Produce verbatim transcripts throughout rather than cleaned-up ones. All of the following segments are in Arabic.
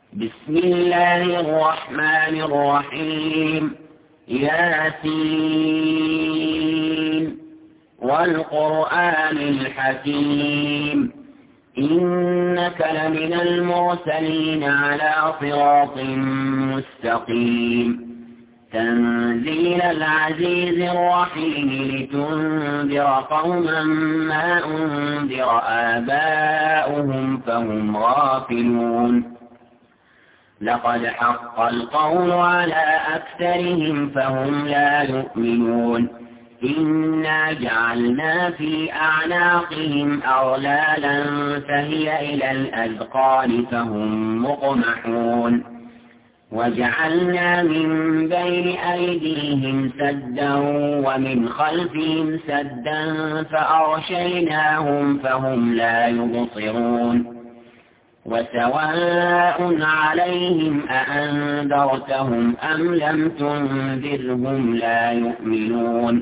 بسم الله الرحمن الرحيم. ياسين والقرآن الحكيم إنك لمن المرسلين على صراط مستقيم تنزيل العزيز الرحيم لتنذر قوما ما أنذر آباؤهم فهم غافلون. لقد حق القول على أكثرهم فهم لا يؤمنون. إنا جعلنا في أعناقهم أغلالا فهي إلى الأذقان فهم مقمحون. وجعلنا من بين أيديهم سدا ومن خلفهم سدا فأغشيناهم فهم لا يبصرون. وسواء عليهم أأنذرتهم أم لم تنذرهم لا يؤمنون.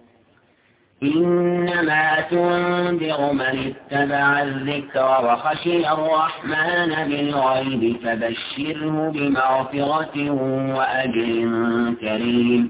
إنما تنذر من اتبع الذكر وخشي الرحمن بالغيب فبشره بمغفرة وأجر كريم.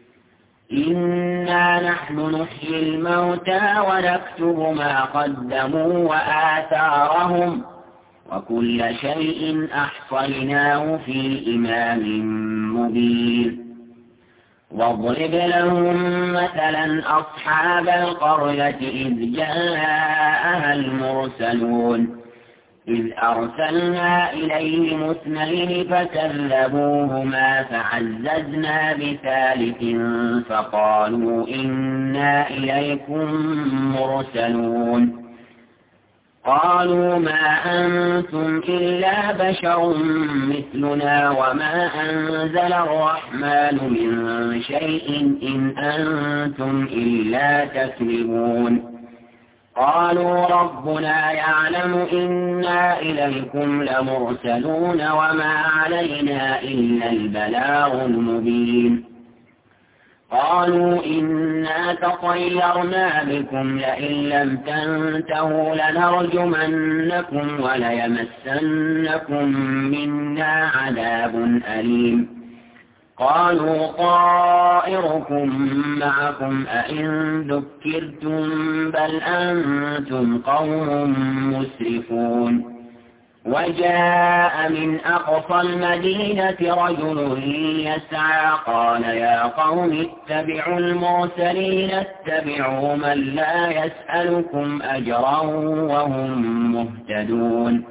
إنا نحن نحيي الموتى ونكتب ما قدموا وآثارهم وكل شيء أحصيناه في إمام مبين. واضرب لهم مثلا أصحاب القرية إذ جاءها المرسلون إذ أرسلنا إليهم اثنين فكذبوهما فعززنا بثالث فقالوا إنا إليكم مرسلون. قالوا ما أنتم إلا بشر مثلنا وما أنزل الرحمن من شيء إن أنتم إلا تكذبون. قالوا ربنا يعلم إنا إليكم لمرسلون وما علينا إلا البلاغ المبين. قالوا إنا تطيرنا بكم لئن لم تنتهوا لنرجمنكم وليمسنكم منا عذاب أليم. قالوا طائركم معكم أئن ذكرتم بل أنتم قوم مسرفون. وجاء من أقصى المدينة رجل يسعى قال يا قوم اتبعوا المرسلين اتبعوا من لا يسألكم أجرا وهم مهتدون.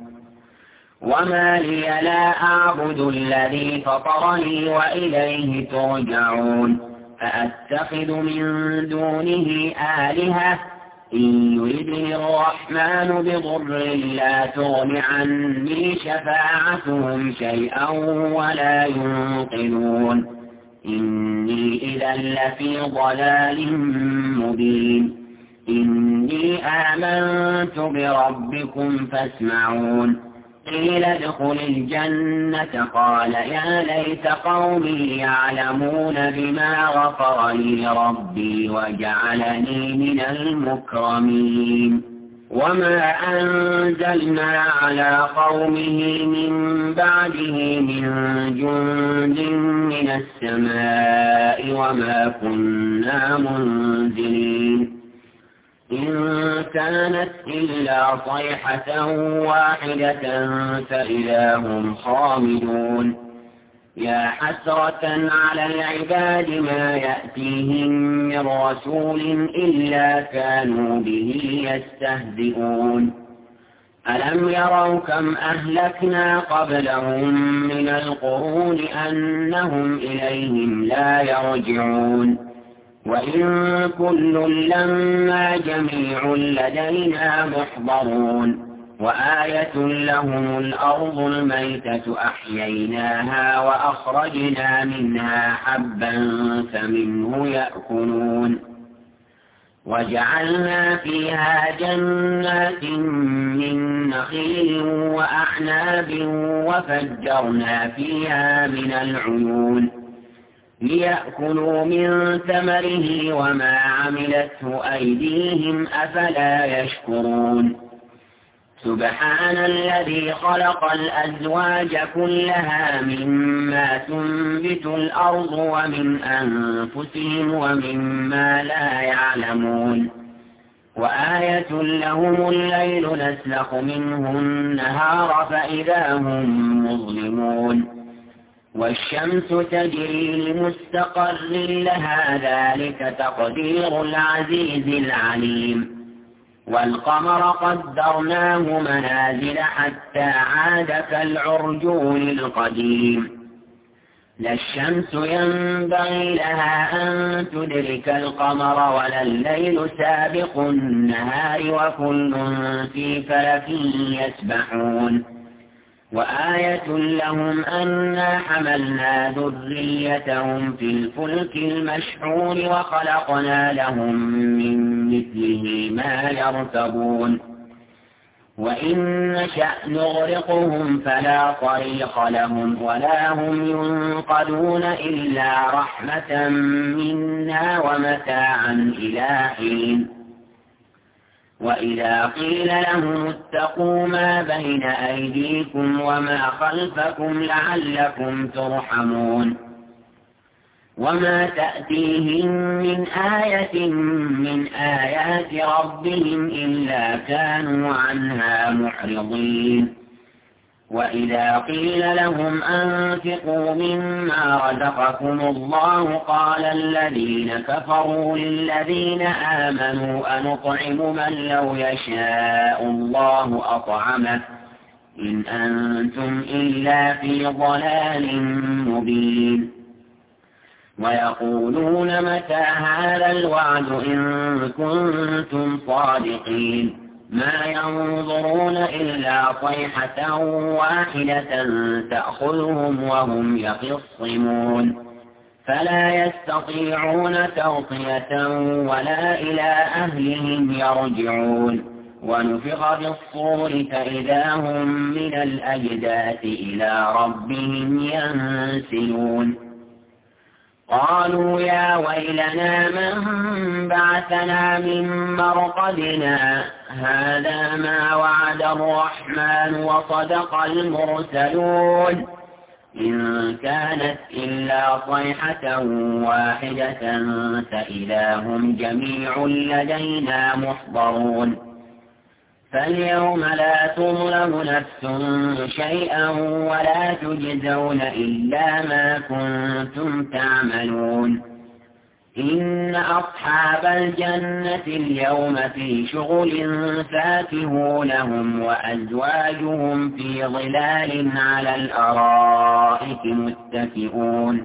وما لي لا أعبد الذي فطرني وإليه ترجعون. أأتخذ من دونه آلهة إن يردني الرحمن بضر لا تغن عني شفاعتهم شيئا ولا ينقذون. إني إذا لفي ضلال مبين. إني آمنت بربكم فاسمعون. قيل ادخل الجنة قال يا ليت قومي يعلمون بما غفر لي ربي وجعلني من المكرمين. وما أنزلنا على قومه من بعده من جند من السماء وما كنا منزلين. إن كانت إلا صيحة واحدة فإذا هم خامدون. يا حسرة على العباد ما يأتيهم من رسول إلا كانوا به يستهزئون. ألم يروا كم أهلكنا قبلهم من القرون أنهم إليهم لا يرجعون. وإن كل لما جميع لدينا محضرون. وآية لهم الأرض الميتة أحييناها وأخرجنا منها حبا فمنه يأكلون. وجعلنا فيها جنات من نخيل وأعناب وفجرنا فيها من العيون ليأكلوا من ثمره وما عملته أيديهم أفلا يشكرون. سبحان الذي خلق الأزواج كلها مما تنبت الأرض ومن أنفسهم ومما لا يعلمون وآية لهم الليل نسلخ منه النهار فإذا هم مظلمون والشمس تجري لمستقر لها ذلك تقدير العزيز العليم والقمر قدرناه منازل حتى عاد كالعرجون القديم لا الشمس ينبغي لها أن تدرك القمر ولا الليل سابق النهار وكل في فلك يسبحون وآية لهم أنا حملنا ذريتهم في الفلك المشحون وخلقنا لهم من مثله ما يركبون وإن نشأ نغرقهم فلا طريق لهم ولا هم ينقذون إلا رحمة منا ومتاعا إلى حين وإذا قيل لهم اتقوا ما بين أيديكم وما خلفكم لعلكم ترحمون وما تأتيهم من آية من آيات ربهم إلا كانوا عنها معرضين وإذا قيل لهم أنفقوا مما رزقكم الله قال الذين كفروا للذين آمنوا أنطعم من لو يشاء الله أطعمه إن أنتم إلا في ضلال مبين ويقولون متى هذا الوعد إن كنتم صادقين ما ينظرون إلا صيحة واحدة تأخذهم وهم يخصمون فلا يستطيعون توصية ولا إلى أهلهم يرجعون ونفخ في الصور فإذا هم من الأجداث إلى ربهم ينسلون قالوا يا ويلنا من بعثنا من مرقدنا هذا ما وعد الرحمن وصدق المرسلون إن كانت إلا صيحة واحدة فإذا هم جميع لدينا محضرون فاليوم لا تظلم نفس شيئا ولا تجزون إلا ما كنتم تعملون إن أصحاب الجنة اليوم في شغل فاكهون هم وأزواجهم في ظلال على الأرائك متكئون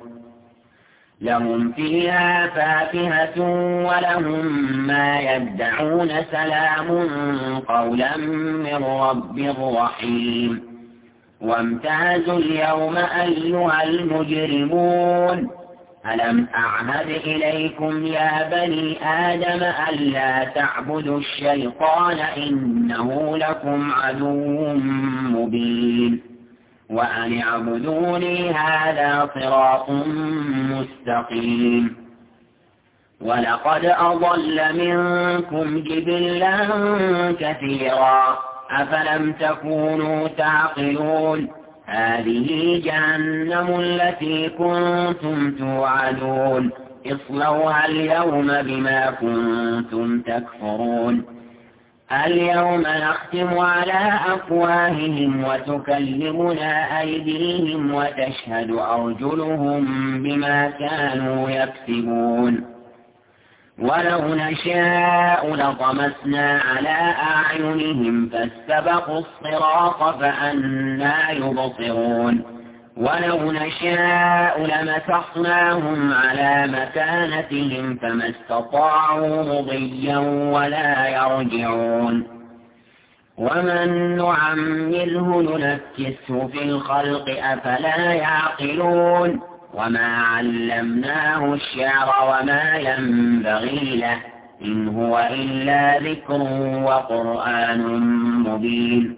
لهم فيها فاكهة ولهم ما يدعون سلام قولا من رب رحيم وامتازوا اليوم أيها المجرمون ألم أعهد إليكم يا بني آدم ألا تعبدوا الشيطان إنه لكم عدو مبين وأن اعبدوني هذا صراط مستقيم ولقد أضل منكم جبلا كثيرا أفلم تكونوا تعقلون هذه جهنم التي كنتم توعدون اصلوها اليوم بما كنتم تكفرون اليوم نختم على أفواههم وتكلمنا أيديهم وتشهد أرجلهم بما كانوا يكسبون ولو نشاء لطمسنا على أعينهم فاستبقوا الصراط فأنى يبصرون ولو نشاء لمسخناهم على مكانتهم فما استطاعوا مضيا ولا يرجعون ومن نعمره ننكسه في الخلق أفلا يعقلون وما علمناه الشعر وما ينبغي له إن هو إلا ذكر وقرآن مبين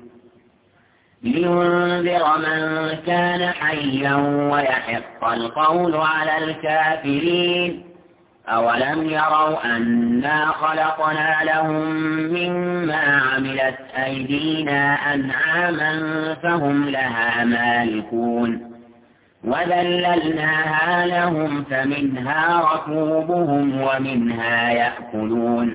لينذر من كان حيا ويحق القول على الكافرين أولم يروا أنا خلقنا لهم مما عملت أيدينا أنعاما فهم لها مالكون وذللناها لهم فمنها ركوبهم ومنها يأكلون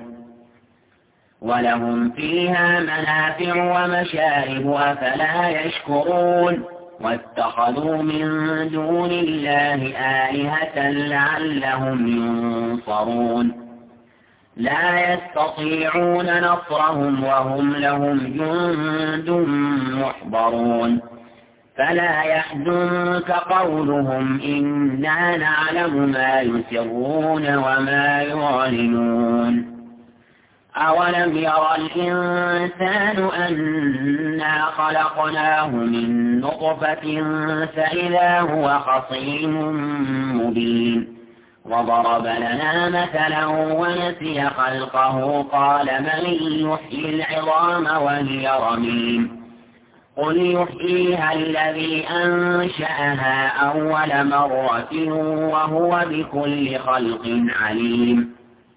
ولهم فيها منافع ومشارب أفلا يشكرون واتخذوا من دون الله آلهة لعلهم ينصرون لا يستطيعون نصرهم وهم لهم جند محضرون فلا يحزنك قولهم إنا نعلم ما يسرون وما يعلنون أولم يرى الإنسان أنا خلقناه من نطفة فإذا هو خصيم مبين وضرب لنا مثلا ونسي خلقه قال من يحيي العظام وهي رميم قل يحييها الذي أنشأها أول مرة وهو بكل خلق عليم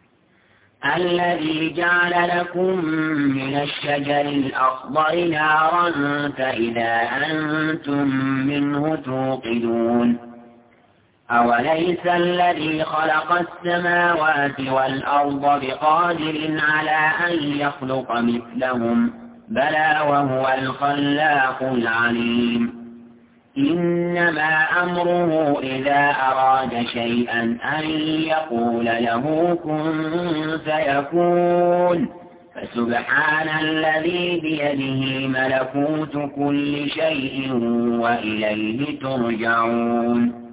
الذي جعل لكم من الشجر الأخضر نارا فإذا أنتم منه توقدون أوليس الذي خلق السماوات والأرض بقادر على أن يخلق مثلهم بلى وهو الخلاق العليم إنما أمره إذا أراد شيئا أن يقول له كن فيكون فسبحان الذي بيده ملكوت كل شيء وإليه ترجعون